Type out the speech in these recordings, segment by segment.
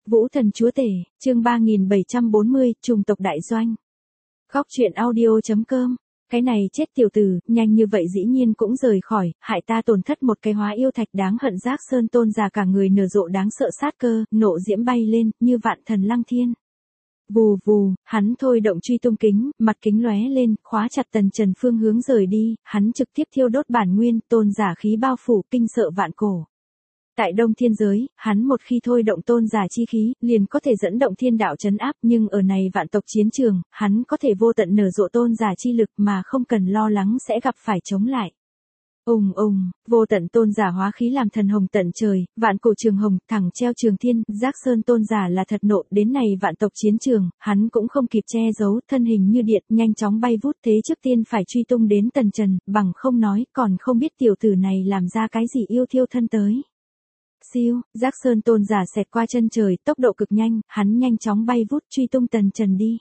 Vũ Thần Chúa Tể, chương 3740, Trùng tộc đại doanh. Góc truyện audio.com. Cái này chết tiểu tử, nhanh như vậy dĩ nhiên cũng rời khỏi, hại ta tổn thất một cái hóa yêu thạch đáng hận. Giác Sơn Tôn già cả người nở rộ đáng sợ sát cơ, nộ diễm bay lên, như vạn thần lăng thiên. Vù vù, hắn thôi động truy tung kính, mặt kính lóe lên, khóa chặt Tần Trần phương hướng rời đi, hắn trực tiếp thiêu đốt bản nguyên, tôn giả khí bao phủ, kinh sợ vạn cổ. Tại Đông Thiên giới, hắn một khi thôi động tôn giả chi khí, liền có thể dẫn động thiên đạo trấn áp, nhưng ở này vạn tộc chiến trường, hắn có thể vô tận nở rộ tôn giả chi lực mà không cần lo lắng sẽ gặp phải chống lại. Vô tận tôn giả hóa khí làm thần hồng tận trời, vạn cổ trường hồng, thẳng treo trường thiên. Giác Sơn tôn giả là thật nộ, đến này vạn tộc chiến trường, hắn cũng không kịp che giấu, thân hình như điện, nhanh chóng bay vút. Thế trước tiên phải truy tung đến Tần Trần, bằng không nói, còn không biết tiểu tử này làm ra cái gì yêu thiêu thân tới. Siêu, Giác Sơn tôn giả xẹt qua chân trời, tốc độ cực nhanh, hắn nhanh chóng bay vút truy tung Tần Trần đi.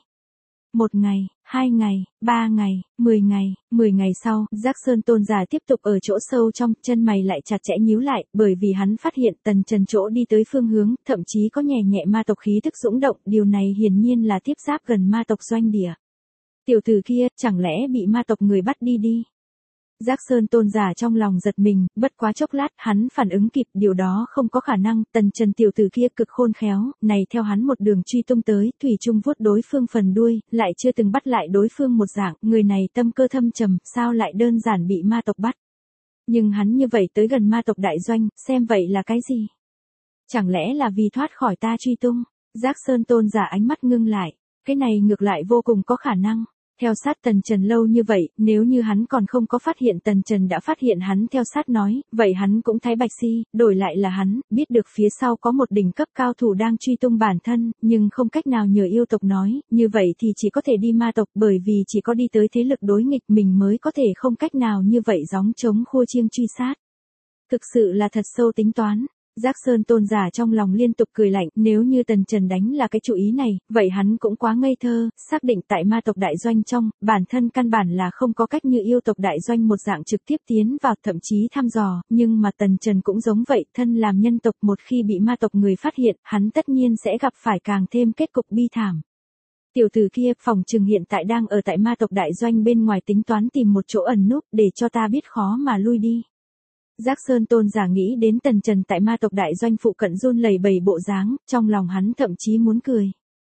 1 ngày, 2 ngày, 3 ngày, 10 ngày, 10 ngày sau, Giác Sơn tôn giả tiếp tục ở chỗ sâu trong, chân mày lại chặt chẽ nhíu lại, bởi vì hắn phát hiện Tần Trần chỗ đi tới phương hướng, thậm chí có nhẹ nhẹ ma tộc khí thức dũng động, điều này hiển nhiên là tiếp giáp gần ma tộc doanh địa. Tiểu tử kia, chẳng lẽ bị ma tộc người bắt đi? Giác Sơn tôn giả trong lòng giật mình, bất quá chốc lát, hắn phản ứng kịp, điều đó không có khả năng. Tần Trần tiểu tử kia cực khôn khéo, này theo hắn một đường truy tung tới, thủy chung vuốt đối phương phần đuôi, lại chưa từng bắt lại đối phương một dạng, người này tâm cơ thâm trầm, sao lại đơn giản bị ma tộc bắt. Nhưng hắn như vậy tới gần ma tộc đại doanh, xem vậy là cái gì? Chẳng lẽ là vì thoát khỏi ta truy tung? Giác Sơn tôn giả ánh mắt ngưng lại, cái này ngược lại vô cùng có khả năng. Theo sát Tần Trần lâu như vậy, nếu như hắn còn không có phát hiện Tần Trần đã phát hiện hắn theo sát nói, vậy hắn cũng thái bạch si, đổi lại là hắn, biết được phía sau có một đỉnh cấp cao thủ đang truy tung bản thân, nhưng không cách nào nhờ yêu tộc nói, như vậy thì chỉ có thể đi ma tộc, bởi vì chỉ có đi tới thế lực đối nghịch mình mới có thể không cách nào như vậy gióng trống khua chiêng truy sát. Thực sự là thật sâu tính toán. Giác Sơn tôn giả trong lòng liên tục cười lạnh, nếu như Tần Trần đánh là cái chủ ý này, vậy hắn cũng quá ngây thơ, xác định tại ma tộc đại doanh trong, bản thân căn bản là không có cách như yêu tộc đại doanh một dạng trực tiếp tiến vào, thậm chí thăm dò, nhưng mà Tần Trần cũng giống vậy, thân làm nhân tộc một khi bị ma tộc người phát hiện, hắn tất nhiên sẽ gặp phải càng thêm kết cục bi thảm. Tiểu tử kia, phòng trừng hiện tại đang ở tại ma tộc đại doanh bên ngoài tính toán tìm một chỗ ẩn núp để cho ta biết khó mà lui đi. Giác Sơn tôn giả nghĩ đến Tần Trần tại ma tộc đại doanh phụ cận run lẩy bẩy bộ dáng, trong lòng hắn thậm chí muốn cười.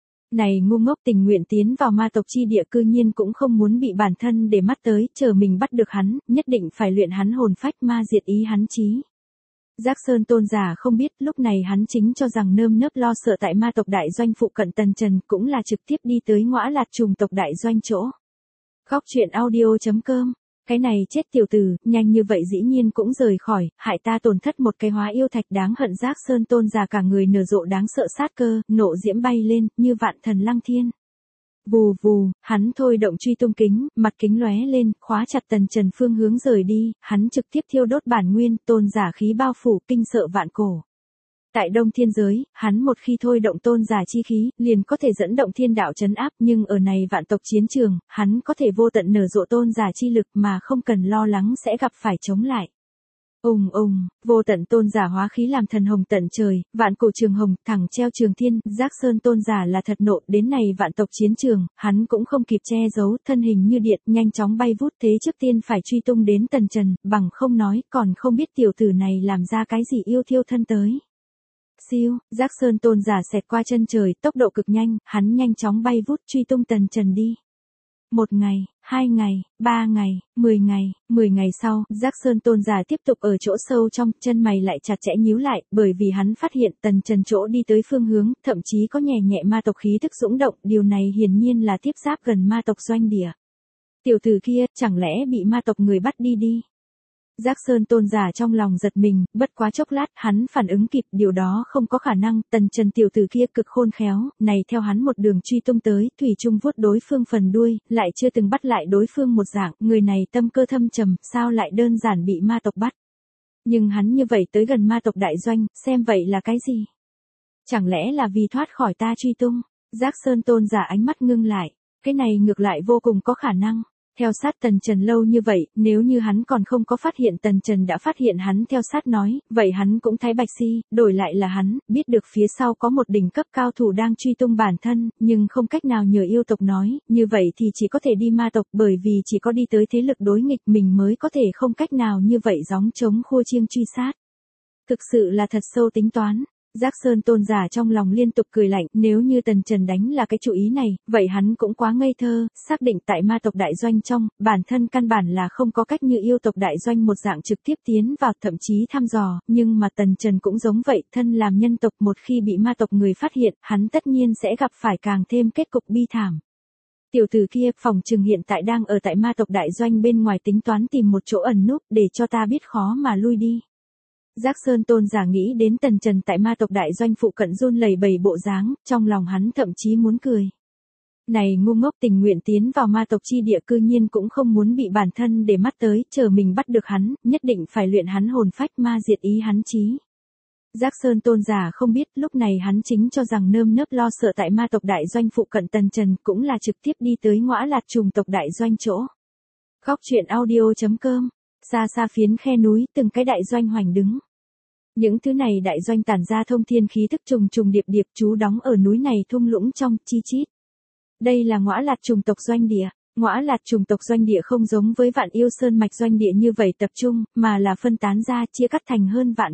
Này ngu ngốc, tình nguyện tiến vào ma tộc chi địa cư nhiên cũng không muốn bị bản thân để mắt tới, chờ mình bắt được hắn, nhất định phải luyện hắn hồn phách ma diệt ý hắn chí. Giác Sơn tôn giả không biết, lúc này hắn chính cho rằng nơm nớp lo sợ tại ma tộc đại doanh phụ cận Tần Trần cũng là trực tiếp đi tới Ngõa Lạt Trùng tộc đại doanh chỗ. Góc truyện audio.com. Cái này chết tiểu tử, nhanh như vậy dĩ nhiên cũng rời khỏi, hại ta tổn thất một cái hóa yêu thạch đáng hận. Giác Sơn tôn già cả người nở rộ đáng sợ sát cơ, nộ diễm bay lên, như vạn thần lăng thiên. Vù vù, hắn thôi động truy tung kính, mặt kính lóe lên, khóa chặt Tần Trần phương hướng rời đi, hắn trực tiếp thiêu đốt bản nguyên, tôn giả khí bao phủ, kinh sợ vạn cổ. Tại Đông Thiên giới, hắn một khi thôi động tôn giả chi khí, liền có thể dẫn động thiên đạo trấn áp, nhưng ở này vạn tộc chiến trường, hắn có thể vô tận nở rộ tôn giả chi lực mà không cần lo lắng sẽ gặp phải chống lại. Vô tận tôn giả hóa khí làm thần hồng tận trời, vạn cổ trường hồng, thẳng treo trường thiên. Giác Sơn tôn giả là thật nộ, đến này vạn tộc chiến trường, hắn cũng không kịp che giấu, thân hình như điện, nhanh chóng bay vút. Thế trước tiên phải truy tung đến Tần Trần, bằng không nói, còn không biết tiểu tử này làm ra cái gì yêu thiêu thân tới. Siêu, Giác Sơn tôn giả xẹt qua chân trời, tốc độ cực nhanh, hắn nhanh chóng bay vút truy tung Tần Trần đi. 1 ngày, 2 ngày, 3 ngày, 10 ngày, 10 ngày sau, Giác Sơn tôn giả tiếp tục ở chỗ sâu trong, chân mày lại chặt chẽ nhíu lại, bởi vì hắn phát hiện Tần Trần chỗ đi tới phương hướng, thậm chí có nhẹ nhẹ ma tộc khí thức dũng động, điều này hiển nhiên là tiếp giáp gần ma tộc doanh địa. Tiểu tử kia, chẳng lẽ bị ma tộc người bắt đi? Giác Sơn tôn giả trong lòng giật mình, bất quá chốc lát, hắn phản ứng kịp, điều đó không có khả năng. Tần Trần tiểu tử kia cực khôn khéo, này theo hắn một đường truy tung tới, thủy chung vuốt đối phương phần đuôi, lại chưa từng bắt lại đối phương một dạng, người này tâm cơ thâm trầm, sao lại đơn giản bị ma tộc bắt. Nhưng hắn như vậy tới gần ma tộc đại doanh, xem vậy là cái gì? Chẳng lẽ là vì thoát khỏi ta truy tung? Giác Sơn tôn giả ánh mắt ngưng lại, cái này ngược lại vô cùng có khả năng. Theo sát Tần Trần lâu như vậy, nếu như hắn còn không có phát hiện Tần Trần đã phát hiện hắn theo sát nói, vậy hắn cũng thái bạch si, đổi lại là hắn, biết được phía sau có một đỉnh cấp cao thủ đang truy tung bản thân, nhưng không cách nào nhờ yêu tộc nói, như vậy thì chỉ có thể đi ma tộc bởi vì chỉ có đi tới thế lực đối nghịch mình mới có thể không cách nào như vậy gióng trống khua chiêng truy sát. Thực sự là thật sâu tính toán. Giác Sơn Tôn giả trong lòng liên tục cười lạnh, nếu như Tần Trần đánh là cái chủ ý này, vậy hắn cũng quá ngây thơ, xác định tại ma tộc đại doanh trong, bản thân căn bản là không có cách như yêu tộc đại doanh một dạng trực tiếp tiến vào thậm chí thăm dò, nhưng mà Tần Trần cũng giống vậy, thân làm nhân tộc một khi bị ma tộc người phát hiện, hắn tất nhiên sẽ gặp phải càng thêm kết cục bi thảm. Tiểu tử kia, phòng trừng hiện tại đang ở tại ma tộc đại doanh bên ngoài tính toán tìm một chỗ ẩn núp để cho ta biết khó mà lui đi. Giác Sơn Tôn giả nghĩ đến Tần Trần tại ma tộc đại doanh phụ cận run lẩy bẩy bộ dáng, trong lòng hắn thậm chí muốn cười. Này ngu ngốc tình nguyện tiến vào ma tộc chi địa cư nhiên cũng không muốn bị bản thân để mắt tới, chờ mình bắt được hắn, nhất định phải luyện hắn hồn phách ma diệt ý hắn chí. Giác Sơn Tôn giả không biết lúc này hắn chính cho rằng nơm nớp lo sợ tại ma tộc đại doanh phụ cận Tần Trần cũng là trực tiếp đi tới Ngõa Lạt Trùng tộc đại doanh chỗ. Khóc chuyện audio.com, xa xa phiến khe núi từng cái đại doanh hoành đứng. Những thứ này đại doanh tản ra thông thiên khí thức trùng trùng điệp điệp trú đóng ở núi này thung lũng trong chi chít. Đây là Ngõa Lạt Trùng tộc doanh địa. Ngõa Lạt Trùng tộc doanh địa không giống với Vạn Yêu Sơn mạch doanh địa như vậy tập trung, mà là phân tán ra chia cắt thành hơn vạn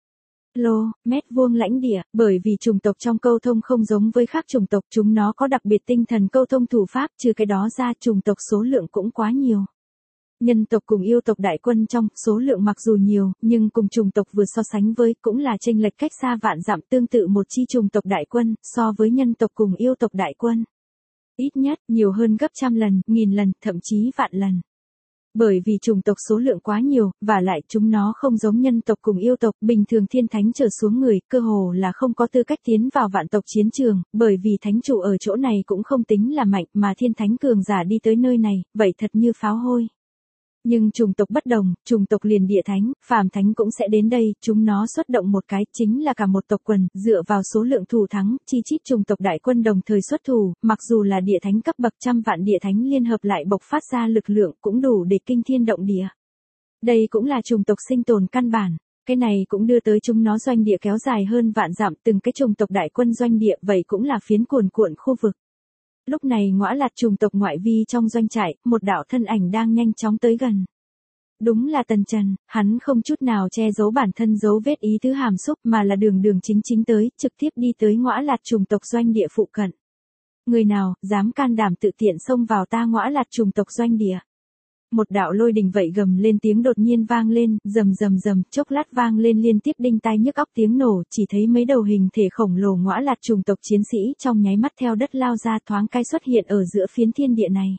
mét vuông lãnh địa, bởi vì trùng tộc trong câu thông không giống với khác trùng tộc, chúng nó có đặc biệt tinh thần câu thông thủ pháp, trừ cái đó ra trùng tộc số lượng cũng quá nhiều. Nhân tộc cùng yêu tộc đại quân trong số lượng mặc dù nhiều, nhưng cùng trùng tộc vừa so sánh với cũng là chênh lệch cách xa vạn dặm, tương tự một chi trùng tộc đại quân so với nhân tộc cùng yêu tộc đại quân. Ít nhất nhiều hơn gấp trăm lần, nghìn lần, thậm chí vạn lần. Bởi vì trùng tộc số lượng quá nhiều, và lại chúng nó không giống nhân tộc cùng yêu tộc, bình thường thiên thánh trở xuống người, cơ hồ là không có tư cách tiến vào vạn tộc chiến trường, bởi vì thánh chủ ở chỗ này cũng không tính là mạnh, mà thiên thánh cường giả đi tới nơi này, vậy thật như pháo hôi. Nhưng trùng tộc bất đồng, trùng tộc liền địa thánh, phàm thánh cũng sẽ đến đây, chúng nó xuất động một cái, chính là cả một tộc quần, dựa vào số lượng thủ thắng, chi chít trùng tộc đại quân đồng thời xuất thủ, mặc dù là địa thánh cấp bậc trăm vạn địa thánh liên hợp lại bộc phát ra lực lượng cũng đủ để kinh thiên động địa. Đây cũng là trùng tộc sinh tồn căn bản, cái này cũng đưa tới chúng nó doanh địa kéo dài hơn vạn dặm, từng cái trùng tộc đại quân doanh địa, vậy cũng là phiến cuồn cuộn khu vực. Lúc này Ngõa Lạt Trùng tộc ngoại vi trong doanh trại, một đạo thân ảnh đang nhanh chóng tới gần. Đúng là Tần Trần, hắn không chút nào che giấu bản thân dấu vết ý tứ hàm xúc mà là đường đường chính chính tới, trực tiếp đi tới Ngõa Lạt Trùng tộc doanh địa phụ cận. Người nào, dám can đảm tự tiện xông vào ta Ngõa Lạt Trùng tộc doanh địa. Một đạo lôi đình vậy gầm lên tiếng đột nhiên vang lên, rầm rầm rầm, chốc lát vang lên liên tiếp đinh tai nhức óc tiếng nổ, chỉ thấy mấy đầu hình thể khổng lồ Ngõa Lạt Trùng tộc chiến sĩ trong nháy mắt theo đất lao ra thoáng cái xuất hiện ở giữa phiến thiên địa này.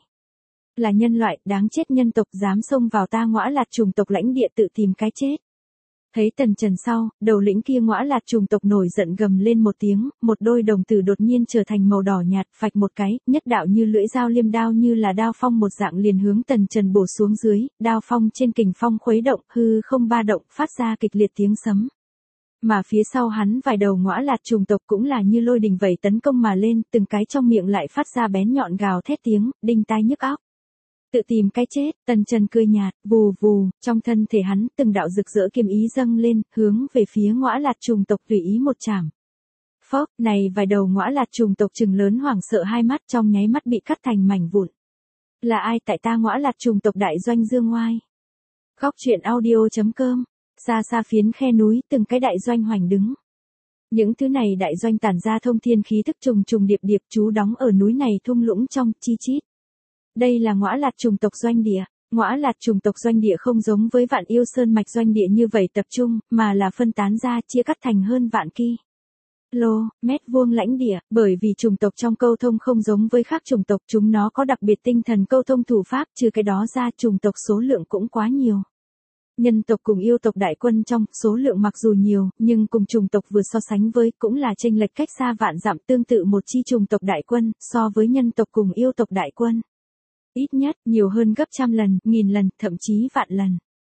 Là nhân loại, đáng chết nhân tộc dám xông vào ta Ngõa Lạt Trùng tộc lãnh địa tự tìm cái chết. Thấy Tần Trần sau, đầu lĩnh kia Ngõa Lạt Trùng tộc nổi giận gầm lên một tiếng, một đôi đồng tử đột nhiên trở thành màu đỏ nhạt, phạch một cái, nhất đạo như lưỡi dao liêm đao như là đao phong một dạng liền hướng Tần Trần bổ xuống dưới, đao phong trên kình phong khuấy động, hư không ba động, phát ra kịch liệt tiếng sấm. Mà phía sau hắn vài đầu Ngõa Lạt Trùng tộc cũng là như lôi đình vậy tấn công mà lên, từng cái trong miệng lại phát ra bén nhọn gào thét tiếng, đinh tai nhức óc. Tự tìm cái chết, Tần Trần cười nhạt, vù vù, trong thân thể hắn từng đạo rực rỡ kiếm ý dâng lên, hướng về phía Ngõa Lạt Trùng tộc tùy ý một chảm. Phốc, này vài đầu Ngõa Lạt Trùng tộc trừng lớn hoảng sợ hai mắt trong nháy mắt bị cắt thành mảnh vụn. Là ai tại ta Ngõa Lạt Trùng tộc đại doanh dương ngoai? Khóc chuyện audio.com, xa xa phiến khe núi từng cái đại doanh hoành đứng. Những thứ này đại doanh tản ra thông thiên khí thức trùng trùng điệp điệp trú đóng ở núi này thung lũng trong chi chít. Đây là Ngõa Lạt Trùng tộc doanh địa. Ngõa Lạt Trùng tộc doanh địa không giống với Vạn Yêu Sơn mạch doanh địa như vậy tập trung, mà là phân tán ra chia cắt thành hơn vạn mét vuông lãnh địa, bởi vì trùng tộc trong câu thông không giống với khác trùng tộc, chúng nó có đặc biệt tinh thần câu thông thủ pháp, trừ cái đó ra trùng tộc số lượng cũng quá nhiều. Nhân tộc cùng yêu tộc đại quân trong số lượng mặc dù nhiều, nhưng cùng trùng tộc vừa so sánh với cũng là chênh lệch cách xa vạn dặm, tương tự một chi trùng tộc đại quân so với nhân tộc cùng yêu tộc đại quân. Ít nhất nhiều hơn gấp trăm lần, nghìn lần, thậm chí vạn lần.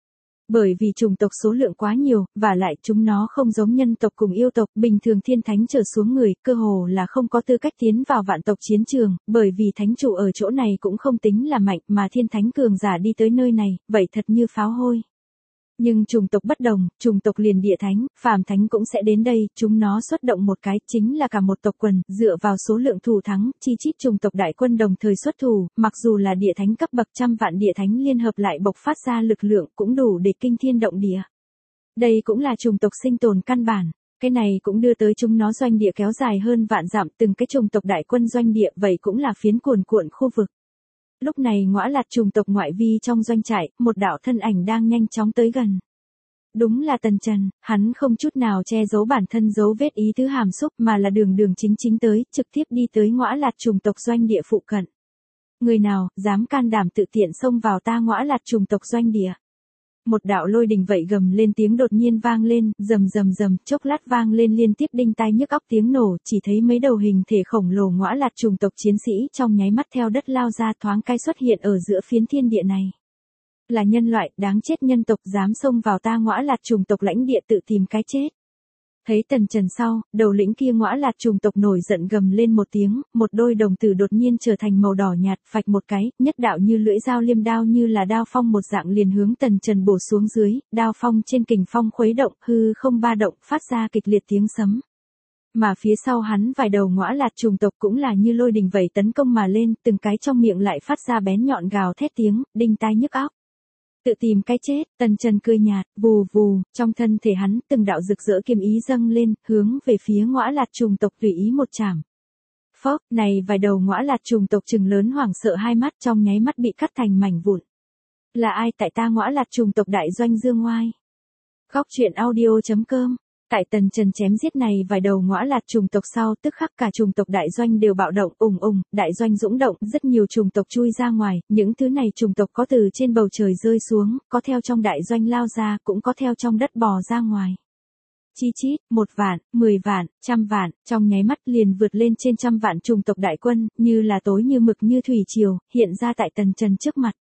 Bởi vì chủng tộc số lượng quá nhiều, và lại chúng nó không giống nhân tộc cùng yêu tộc, bình thường thiên thánh trở xuống người, cơ hồ là không có tư cách tiến vào vạn tộc chiến trường, bởi vì thánh chủ ở chỗ này cũng không tính là mạnh, mà thiên thánh cường giả đi tới nơi này, vậy thật như pháo hôi. Nhưng chủng tộc bất đồng, chủng tộc liền địa thánh, phàm thánh cũng sẽ đến đây, chúng nó xuất động một cái, chính là cả một tộc quần, dựa vào số lượng thủ thắng, chi chít chủng tộc đại quân đồng thời xuất thủ, mặc dù là địa thánh cấp bậc trăm vạn địa thánh liên hợp lại bộc phát ra lực lượng cũng đủ để kinh thiên động địa. Đây cũng là chủng tộc sinh tồn căn bản. Cái này cũng đưa tới chúng nó doanh địa kéo dài hơn vạn dặm, từng cái chủng tộc đại quân doanh địa, vậy cũng là phiến cuồn cuộn khu vực. Lúc này Ngõa Lạt chủng tộc ngoại vi trong doanh trại, một đạo thân ảnh đang nhanh chóng tới gần. Đúng là Tần Trần, hắn không chút nào che giấu bản thân dấu vết ý tứ hàm xúc mà là đường đường chính chính tới, trực tiếp đi tới Ngõa Lạt chủng tộc doanh địa phụ cận. Người nào, dám can đảm tự tiện xông vào ta Ngõa Lạt chủng tộc doanh địa. Một đạo lôi đình vậy gầm lên tiếng đột nhiên vang lên, rầm rầm rầm, chốc lát vang lên liên tiếp đinh tai nhức óc tiếng nổ, chỉ thấy mấy đầu hình thể khổng lồ Ngõa Lạt chủng tộc chiến sĩ trong nháy mắt theo đất lao ra thoáng cái xuất hiện ở giữa phiến thiên địa này. Là nhân loại, đáng chết nhân tộc dám xông vào ta Ngõa Lạt chủng tộc lãnh địa tự tìm cái chết. Thấy Tần Trần sau, đầu lĩnh kia Ngõa Lạt chủng tộc nổi giận gầm lên một tiếng, một đôi đồng tử đột nhiên trở thành màu đỏ nhạt, phạch một cái, nhất đạo như lưỡi dao liêm đao như là đao phong một dạng liền hướng Tần Trần bổ xuống dưới, đao phong trên kình phong khuấy động, hư không ba động, phát ra kịch liệt tiếng sấm. Mà phía sau hắn vài đầu Ngõa Lạt chủng tộc cũng là như lôi đình vậy tấn công mà lên, từng cái trong miệng lại phát ra bén nhọn gào thét tiếng, đinh tai nhức óc. Tự tìm cái chết, Tần Trần cười nhạt, vù vù, trong thân thể hắn từng đạo rực rỡ kiếm ý dâng lên, hướng về phía Ngõa Lạt chủng tộc tùy ý một chảm. Phốc, này vài đầu Ngõa Lạt chủng tộc trừng lớn hoảng sợ hai mắt trong nháy mắt bị cắt thành mảnh vụn. Là ai tại ta Ngõa Lạt chủng tộc đại doanh dương ngoai? Góc truyện audio.com. Tại Tần Trần chém giết này vài đầu Ngõa Lạt chủng tộc sau, tức khắc cả chủng tộc đại doanh đều bạo động, đại doanh dũng động, rất nhiều chủng tộc chui ra ngoài, những thứ này chủng tộc có từ trên bầu trời rơi xuống, có theo trong đại doanh lao ra, cũng có theo trong đất bò ra ngoài. Chi chít, 1 vạn, 10 vạn, 100 vạn, trong nháy mắt liền vượt lên trên 100 vạn chủng tộc đại quân, như là tối như mực như thủy triều, hiện ra tại Tần Trần trước mặt.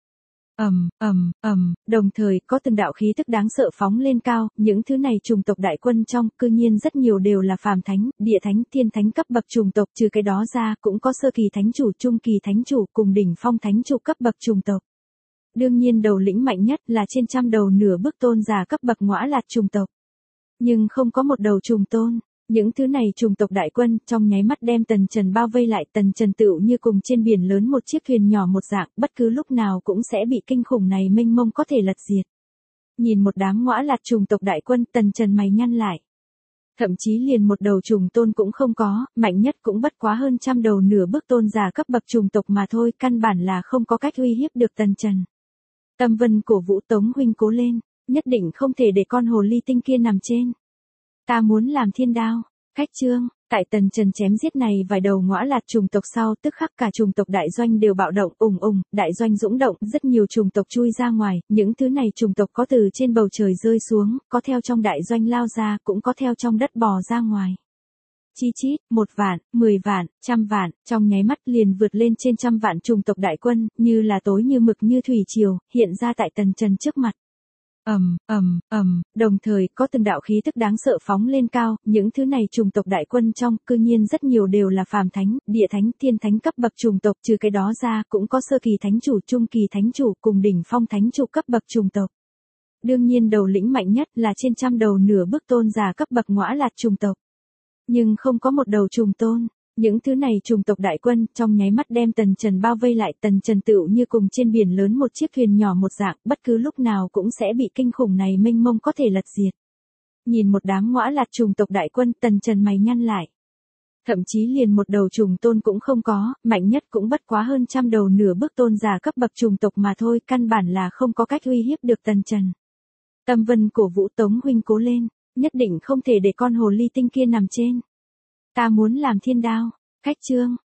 Đồng thời có từng đạo khí tức đáng sợ phóng lên cao, những thứ này chủng tộc đại quân trong, cư nhiên rất nhiều đều là phàm thánh, địa thánh, thiên thánh cấp bậc chủng tộc, trừ cái đó ra, cũng có sơ kỳ thánh chủ, trung kỳ thánh chủ, cùng đỉnh phong thánh chủ cấp bậc chủng tộc. Đương nhiên đầu lĩnh mạnh nhất là trên 100 đầu nửa bước tôn giả cấp bậc Ngõa Lạt chủng tộc. Nhưng không có một đầu trùng tôn. Những thứ này chủng tộc đại quân, trong nháy mắt đem Tần Trần bao vây lại, Tần Trần tựu như cùng trên biển lớn một chiếc thuyền nhỏ một dạng, bất cứ lúc nào cũng sẽ bị kinh khủng này mênh mông có thể lật diệt. Nhìn một đám Ngõa Lạt chủng tộc đại quân, Tần Trần mày nhăn lại. Thậm chí liền một đầu trùng tôn cũng không có, mạnh nhất cũng bất quá hơn 100 đầu nửa bước tôn giả cấp bậc chủng tộc mà thôi, căn bản là không có cách uy hiếp được Tần Trần. Tâm Vân cổ vũ Tống huynh cố lên, nhất định không thể để con hồ ly tinh kia nằm trên. Ta muốn làm thiên đao. Cách chương, tại Tần Trần chém giết này vài đầu Ngõa Lạt chủng tộc sau, tức khắc cả chủng tộc đại doanh đều bạo động, đại doanh dũng động, rất nhiều chủng tộc chui ra ngoài, những thứ này chủng tộc có từ trên bầu trời rơi xuống, có theo trong đại doanh lao ra, cũng có theo trong đất bò ra ngoài. Chi chít, 1 vạn, 10 vạn, 100 vạn, trong nháy mắt liền vượt lên trên 100 vạn chủng tộc đại quân, như là tối như mực như thủy triều, hiện ra tại Tần Trần trước mặt. Đồng thời có từng đạo khí tức đáng sợ phóng lên cao, những thứ này chủng tộc đại quân trong, cư nhiên rất nhiều đều là phàm thánh, địa thánh, thiên thánh cấp bậc chủng tộc, trừ cái đó ra, cũng có sơ kỳ thánh chủ, trung kỳ thánh chủ, cùng đỉnh phong thánh chủ cấp bậc chủng tộc. Đương nhiên đầu lĩnh mạnh nhất là trên 100 đầu nửa bước tôn giả cấp bậc Ngõa Lạt chủng tộc. Nhưng không có một đầu trùng tôn. Những thứ này chủng tộc đại quân, trong nháy mắt đem Tần Trần bao vây lại, Tần Trần tựu như cùng trên biển lớn một chiếc thuyền nhỏ một dạng, bất cứ lúc nào cũng sẽ bị kinh khủng này mênh mông có thể lật diệt. Nhìn một đám Ngõa Lạt chủng tộc đại quân, Tần Trần mày nhăn lại. Thậm chí liền một đầu trùng tôn cũng không có, mạnh nhất cũng bất quá hơn 100 đầu nửa bước tôn giả cấp bậc chủng tộc mà thôi, căn bản là không có cách uy hiếp được Tần Trần. Tâm Vân cổ vũ Tống huynh cố lên, nhất định không thể để con hồ ly tinh kia nằm trên. Ta muốn làm thiên đao. Cách chương,